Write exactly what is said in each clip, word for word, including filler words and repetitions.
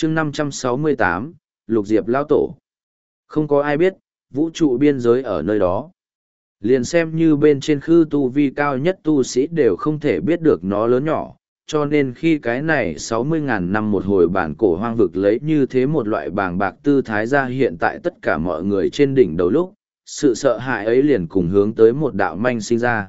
chương năm trăm sáu mươi tám, Lục Diệp Lao Tổ. Không có ai biết, vũ trụ biên giới ở nơi đó. Liền xem như bên trên khư tu vi cao nhất tu sĩ đều không thể biết được nó lớn nhỏ, cho nên khi cái này sáu mươi ngàn năm một hồi bản cổ hoang vực lấy như thế một loại bàng bạc tư thái ra hiện tại tất cả mọi người trên đỉnh đầu lúc, sự sợ hãi ấy liền cùng hướng tới một đạo manh sinh ra.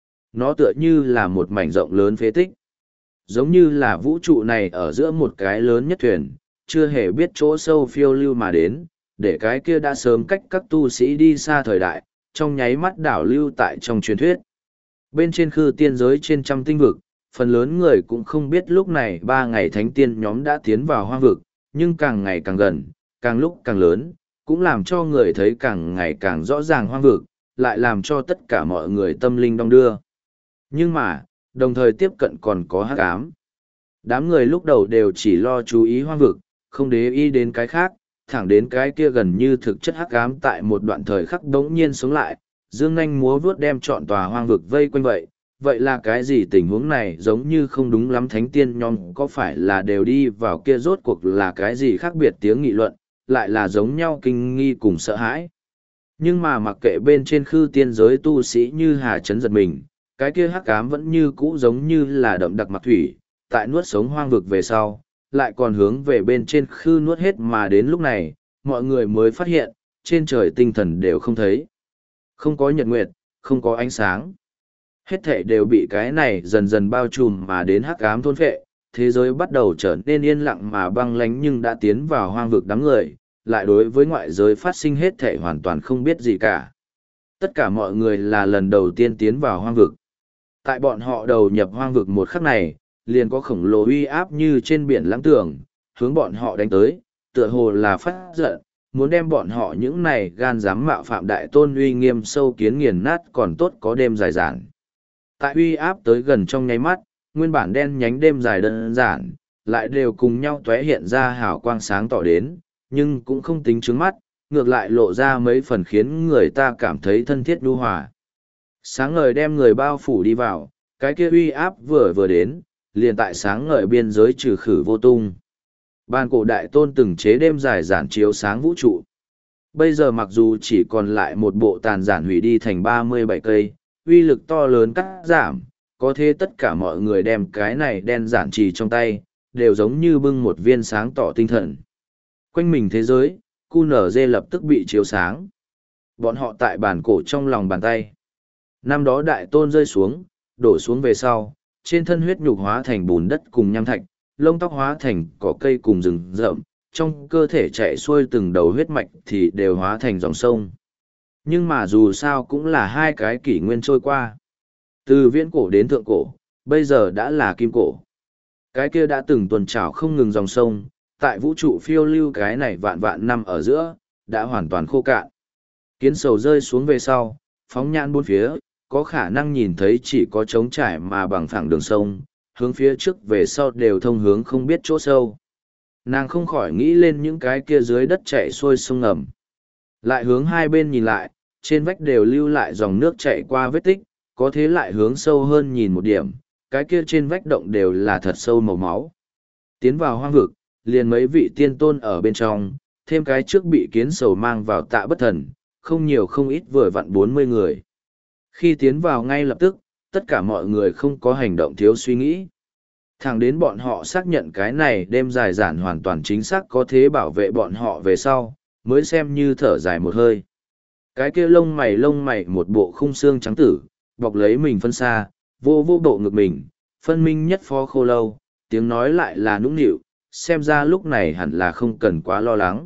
Nó tựa như là một mảnh rộng lớn phế tích. Giống như là vũ trụ này ở giữa một cái lớn nhất thuyền, chưa hề biết chỗ sâu phiêu lưu mà đến, để cái kia đã sớm cách các tu sĩ đi xa thời đại, trong nháy mắt đảo lưu tại trong truyền thuyết. Bên trên khư tiên giới trên trăm tinh vực, phần lớn người cũng không biết lúc này ba ngày thánh tiên nhóm đã tiến vào hoang vực, nhưng càng ngày càng gần, càng lúc càng lớn, cũng làm cho người thấy càng ngày càng rõ ràng hoang vực, lại làm cho tất cả mọi người tâm linh đong đưa. Nhưng mà, đồng thời tiếp cận còn có hắc ám. Đám người lúc đầu đều chỉ lo chú ý hoang vực, không để ý đến cái khác, thẳng đến cái kia gần như thực chất hắc ám tại một đoạn thời khắc đống nhiên sống lại, dương nanh múa vuốt đem trọn tòa hoang vực vây quanh vậy. Vậy là cái gì tình huống này giống như không đúng lắm, thánh tiên nhóm có phải là đều đi vào kia, rốt cuộc là cái gì khác biệt tiếng nghị luận, lại là giống nhau kinh nghi cùng sợ hãi. Nhưng mà mặc kệ bên trên khư tiên giới tu sĩ như hà chấn giật mình, cái kia hắc ám vẫn như cũ giống như là đậm đặc mặc thủy, tại nuốt sống hoang vực về sau, lại còn hướng về bên trên khư nuốt hết, mà đến lúc này, mọi người mới phát hiện, trên trời tinh thần đều không thấy. Không có nhật nguyệt, không có ánh sáng. Hết thảy đều bị cái này dần dần bao trùm mà đến hắc ám thôn phệ, thế giới bắt đầu trở nên yên lặng mà băng lánh, nhưng đã tiến vào hoang vực đám người, lại đối với ngoại giới phát sinh hết thảy hoàn toàn không biết gì cả. Tất cả mọi người là lần đầu tiên tiến vào hoang vực. Tại bọn họ đầu nhập hoang vực một khắc này, liền có khổng lồ uy áp như trên biển lãng tường, hướng bọn họ đánh tới, tựa hồ là phát giận, muốn đem bọn họ những này gan dám mạo phạm đại tôn uy nghiêm sâu kiến nghiền nát, còn tốt có đêm dài dản. Tại uy áp tới gần trong nháy mắt, nguyên bản đen nhánh đêm dài đơn giản, lại đều cùng nhau tóe hiện ra hào quang sáng tỏ đến, nhưng cũng không tính trướng mắt, ngược lại lộ ra mấy phần khiến người ta cảm thấy thân thiết nhu hòa. Sáng ngời đem người bao phủ đi vào, cái kia uy áp vừa vừa đến, liền tại sáng ngời biên giới trừ khử vô tung. Bàn cổ đại tôn từng chế đêm dài giản chiếu sáng vũ trụ. Bây giờ mặc dù chỉ còn lại một bộ tàn giản hủy đi thành ba mươi bảy cây, uy lực to lớn cắt giảm, có thế tất cả mọi người đem cái này đen giản trì trong tay, đều giống như bưng một viên sáng tỏ tinh thần. Quanh mình thế giới, cu nở dê lập tức bị chiếu sáng. Bọn họ tại bàn cổ trong lòng bàn tay. Năm đó đại tôn rơi xuống, đổ xuống về sau, trên thân huyết nhục hóa thành bùn đất cùng nham thạch, lông tóc hóa thành cỏ cây cùng rừng rậm, trong cơ thể chạy xuôi từng đầu huyết mạch thì đều hóa thành dòng sông. Nhưng mà dù sao cũng là hai cái kỷ nguyên trôi qua. Từ viễn cổ đến thượng cổ, bây giờ đã là kim cổ. Cái kia đã từng tuần trào không ngừng dòng sông, tại vũ trụ phiêu lưu cái này vạn vạn năm ở giữa, đã hoàn toàn khô cạn. Kiến sầu rơi xuống về sau, phóng nhãn bốn phía, có khả năng nhìn thấy chỉ có trống trải mà bằng phẳng đường sông, hướng phía trước về sau đều thông hướng không biết chỗ sâu. Nàng không khỏi nghĩ lên những cái kia dưới đất chảy xuôi sông ngầm. Lại hướng hai bên nhìn lại, trên vách đều lưu lại dòng nước chảy qua vết tích, có thế lại hướng sâu hơn nhìn một điểm, cái kia trên vách động đều là thật sâu màu máu. Tiến vào hoang vực, liền mấy vị tiên tôn ở bên trong, thêm cái trước bị kiến sầu mang vào tạ bất thần, không nhiều không ít vừa vặn bốn mươi người. Khi tiến vào ngay lập tức, tất cả mọi người không có hành động thiếu suy nghĩ. Thẳng đến bọn họ xác nhận cái này đêm dài giản hoàn toàn chính xác có thế bảo vệ bọn họ về sau, mới xem như thở dài một hơi. Cái kia lông mày lông mày một bộ khung xương trắng tử, bọc lấy mình phân xa, vô vô bộ ngực mình, phân minh nhất phó khô lâu, tiếng nói lại là nũng nịu, xem ra lúc này hẳn là không cần quá lo lắng.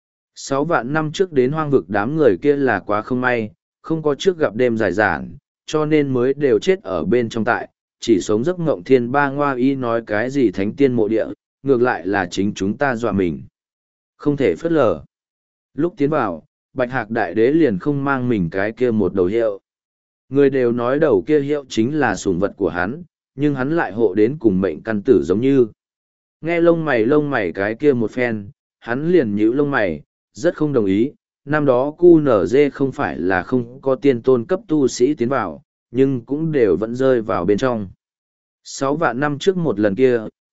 Sáu vạn năm trước đến hoang vực đám người kia là quá không may, không có trước gặp đêm dài giản, cho nên mới đều chết ở bên trong tại, chỉ sống giấc ngộng thiên ba ngoa y nói cái gì thánh tiên mộ địa, ngược lại là chính chúng ta dọa mình. Không thể phớt lờ. Lúc tiến vào, Bạch Hạc Đại Đế liền không mang mình cái kia một đầu hiệu. Người đều nói đầu kia hiệu chính là sủng vật của hắn, nhưng hắn lại hộ đến cùng mệnh căn tử giống như. Nghe lông mày lông mày cái kia một phen, hắn liền nhíu lông mày, rất không đồng ý. Năm đó cu nở dê không phải là không có tiên tôn cấp tu sĩ tiến vào, nhưng cũng đều vẫn rơi vào bên trong. Sáu vạn năm trước một lần kia,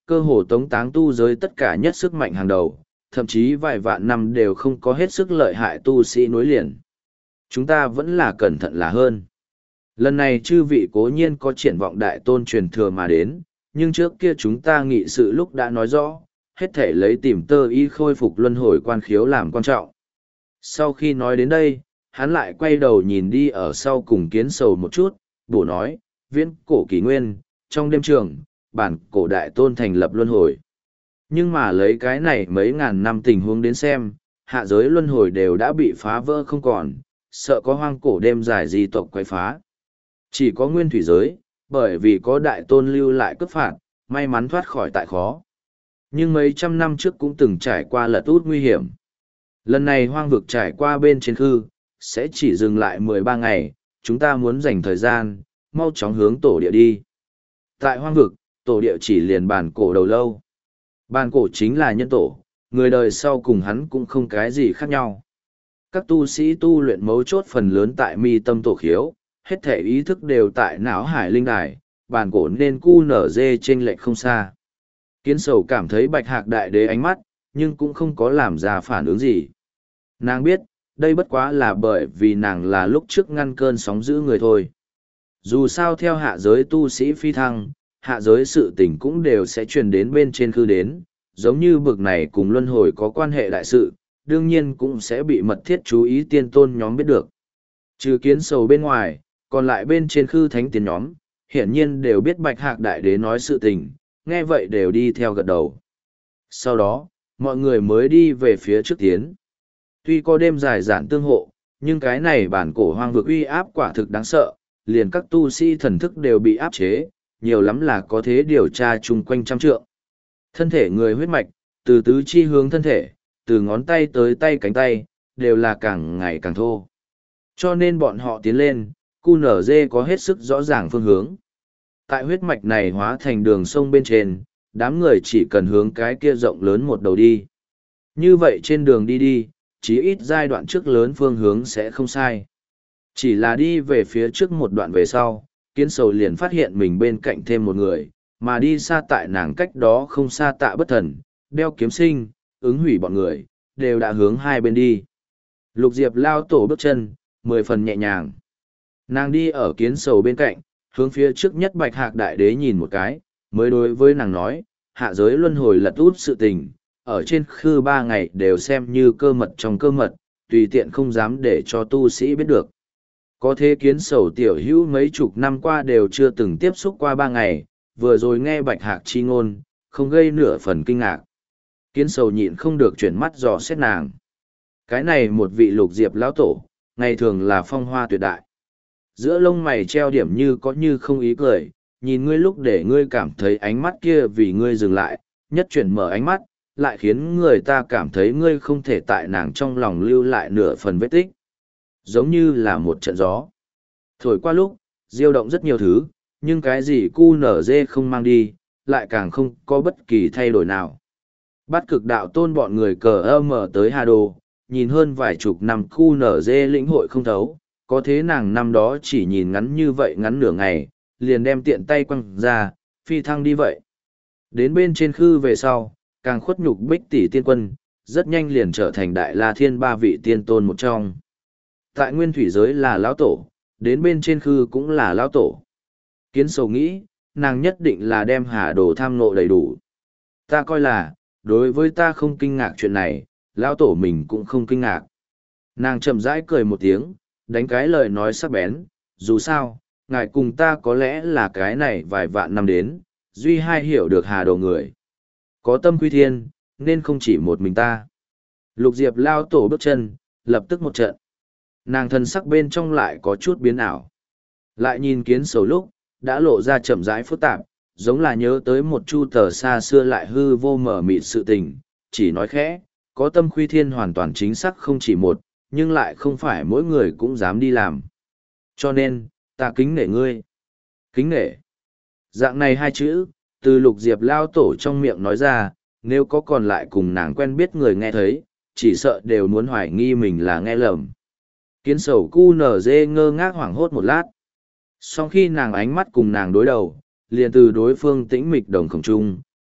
cơ hồ tống táng tu giới tất cả nhất sức mạnh hàng đầu, thậm chí vài vạn năm đều không có hết sức lợi hại tu sĩ nối liền. Chúng ta vẫn là cẩn thận là hơn. Lần này chư vị cố nhiên có triển vọng đại tôn truyền thừa mà đến, nhưng trước kia chúng ta nghị sự lúc đã nói rõ, hết thể lấy tìm tơ y khôi phục luân hồi quan khiếu làm quan trọng. Sau khi nói đến đây, hắn lại quay đầu nhìn đi ở sau cùng kiến sầu một chút, bổ nói, viễn cổ kỷ nguyên, trong đêm trường, bản cổ đại tôn thành lập luân hồi. Nhưng mà lấy cái này mấy ngàn năm tình huống đến xem, hạ giới luân hồi đều đã bị phá vỡ không còn, sợ có hoang cổ đêm dài di tộc quay phá. Chỉ có nguyên thủy giới, bởi vì có đại tôn lưu lại cướp phạt, may mắn thoát khỏi tại khó. Nhưng mấy trăm năm trước cũng từng trải qua lật út nguy hiểm. Lần này hoang vực trải qua bên trên khư, sẽ chỉ dừng lại mười ba ngày, chúng ta muốn dành thời gian, mau chóng hướng tổ địa đi. Tại hoang vực, tổ địa chỉ liền bản cổ đầu lâu. Bản cổ chính là nhân tổ, người đời sau cùng hắn cũng không cái gì khác nhau. Các tu sĩ tu luyện mấu chốt phần lớn tại mi tâm tổ khiếu, hết thể ý thức đều tại não hải linh đài, bản cổ nên cu nở dê trên lệch không xa. Kiến sầu cảm thấy bạch hạc đại đế ánh mắt, nhưng cũng không có làm ra phản ứng gì. Nàng biết, đây bất quá là bởi vì nàng là lúc trước ngăn cơn sóng giữ người thôi. Dù sao theo hạ giới tu sĩ phi thăng, hạ giới sự tình cũng đều sẽ truyền đến bên trên khư đến, giống như bực này cùng luân hồi có quan hệ đại sự, đương nhiên cũng sẽ bị mật thiết chú ý tiên tôn nhóm biết được. Trừ kiến sầu bên ngoài, còn lại bên trên khư thánh tiên nhóm, hiển nhiên đều biết bạch hạc đại đế nói sự tình, nghe vậy đều đi theo gật đầu. Sau đó, mọi người mới đi về phía trước tiến. Tuy có đêm dài giản tương hộ, nhưng cái này bản cổ hoang vực uy áp quả thực đáng sợ, liền các tu sĩ thần thức đều bị áp chế, nhiều lắm là có thế điều tra chung quanh trăm trượng. Thân thể người huyết mạch, từ tứ chi hướng thân thể, từ ngón tay tới tay cánh tay, đều là càng ngày càng thô. Cho nên bọn họ tiến lên, cu nở dê có hết sức rõ ràng phương hướng. Tại huyết mạch này hóa thành đường sông bên trên, đám người chỉ cần hướng cái kia rộng lớn một đầu đi. Như vậy trên đường đi đi, chí ít giai đoạn trước lớn phương hướng sẽ không sai. Chỉ là đi về phía trước một đoạn về sau, kiến sầu liền phát hiện mình bên cạnh thêm một người, mà đi xa tại nàng cách đó không xa tạ bất thần, đeo kiếm sinh, ứng hủy bọn người, đều đã hướng hai bên đi. Lục Diệp lao tổ bước chân, mười phần nhẹ nhàng. Nàng đi ở kiến sầu bên cạnh, hướng phía trước nhất bạch hạc đại đế nhìn một cái, mới đối với nàng nói, hạ giới luân hồi lật út sự tình, ở trên khư ba ngày đều xem như cơ mật trong cơ mật, tùy tiện không dám để cho tu sĩ biết được. Có thế kiến sầu tiểu hữu mấy chục năm qua đều chưa từng tiếp xúc qua ba ngày, vừa rồi nghe bạch hạc chi ngôn, không gây nửa phần kinh ngạc. Kiến sầu nhịn không được chuyển mắt dò xét nàng. Cái này một vị lục diệp lão tổ, ngày thường là phong hoa tuyệt đại. Giữa lông mày treo điểm như có như không ý cười, nhìn ngươi lúc để ngươi cảm thấy ánh mắt kia vì ngươi dừng lại, nhất chuyển mở ánh mắt, lại khiến người ta cảm thấy ngươi không thể tại nàng trong lòng lưu lại nửa phần vết tích. Giống như là một trận gió. Thổi qua lúc, diêu động rất nhiều thứ, nhưng cái gì cu nở dê không mang đi, lại càng không có bất kỳ thay đổi nào. Bắt cực đạo tôn bọn người cờ ơ mở tới Hà Đồ, nhìn hơn vài chục năm cu nở dê lĩnh hội không thấu, có thế nàng năm đó chỉ nhìn ngắn như vậy ngắn nửa ngày, liền đem tiện tay quăng ra, phi thăng đi vậy. Đến bên trên khư về sau, càng khuất nhục bích tỷ tiên quân, rất nhanh liền trở thành đại la thiên ba vị tiên tôn một trong. Tại nguyên thủy giới là lão tổ, đến bên trên khư cũng là lão tổ. Kiến sầu nghĩ, nàng nhất định là đem hà đồ tham nộ đầy đủ. Ta coi là, đối với ta không kinh ngạc chuyện này, lão tổ mình cũng không kinh ngạc. Nàng chậm rãi cười một tiếng, đánh cái lời nói sắc bén, dù sao, ngài cùng ta có lẽ là cái này vài vạn năm đến, duy hai hiểu được hà đồ người. Có tâm quy thiên, nên không chỉ một mình ta. Lục Diệp lao tổ bước chân, lập tức một trận. Nàng thân sắc bên trong lại có chút biến ảo. Lại nhìn kiến sầu lúc, đã lộ ra chậm rãi phức tạp, giống là nhớ tới một chu tờ xa xưa lại hư vô mở mịt sự tình, chỉ nói khẽ, có tâm khuy thiên hoàn toàn chính xác không chỉ một, nhưng lại không phải mỗi người cũng dám đi làm. Cho nên, ta kính nể ngươi. Kính nể. Dạng này hai chữ, từ Lục Diệp lao tổ trong miệng nói ra, nếu có còn lại cùng nàng quen biết người nghe thấy, chỉ sợ đều muốn hoài nghi mình là nghe lầm. Kiến sầu cu nở dê ngơ ngác hoảng hốt một lát. Sau khi nàng ánh mắt cùng nàng đối đầu, liền từ đối phương tĩnh mịch đồng khổng trung,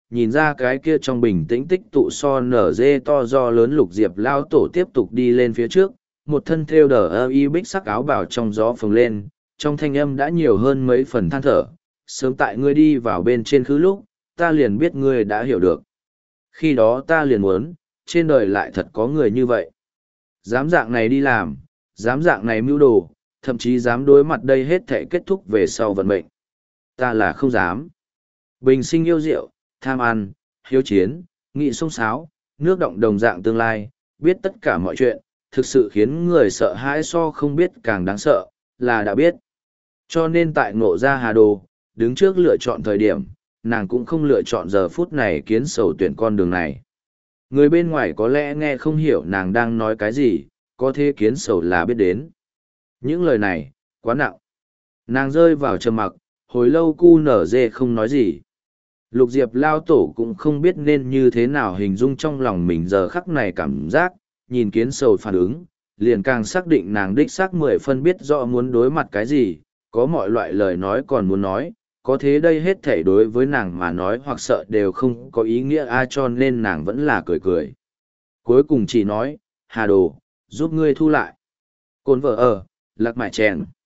nhìn ra cái kia trong bình tĩnh tích tụ so nở dê to do lớn lục diệp lao tổ tiếp tục đi lên phía trước, một thân thêu đờ ơ y bích sắc áo bào trong gió phồng lên, trong thanh âm đã nhiều hơn mấy phần than thở, sớm tại ngươi đi vào bên trên khứ lúc, ta liền biết ngươi đã hiểu được. Khi đó ta liền muốn, trên đời lại thật có người như vậy. Dám dạng này đi làm, dám dạng này mưu đồ, thậm chí dám đối mặt đây hết thể kết thúc về sau vận mệnh. Ta là không dám. Bình sinh yêu rượu, tham ăn, hiếu chiến, nghị sông sáo, nước động đồng dạng tương lai, biết tất cả mọi chuyện, thực sự khiến người sợ hãi so không biết càng đáng sợ, là đã biết. Cho nên tại ngộ ra hà đồ, đứng trước lựa chọn thời điểm, nàng cũng không lựa chọn giờ phút này kiến sầu tuyển con đường này. Người bên ngoài có lẽ nghe không hiểu nàng đang nói cái gì, có thế kiến sầu là biết đến. Những lời này, quá nặng. Nàng rơi vào trầm mặc, hồi lâu cu nở dê không nói gì. Lục Diệp lao tổ cũng không biết nên như thế nào hình dung trong lòng mình giờ khắc này cảm giác, nhìn kiến sầu phản ứng, liền càng xác định nàng đích xác mười phân biết rõ muốn đối mặt cái gì, có mọi loại lời nói còn muốn nói, có thế đây hết thể đối với nàng mà nói hoặc sợ đều không có ý nghĩa ai cho nên nàng vẫn là cười cười. Cuối cùng chỉ nói, Hà Đồ, giúp ngươi thu lại. Côn vợ ở, lạc mại chèn.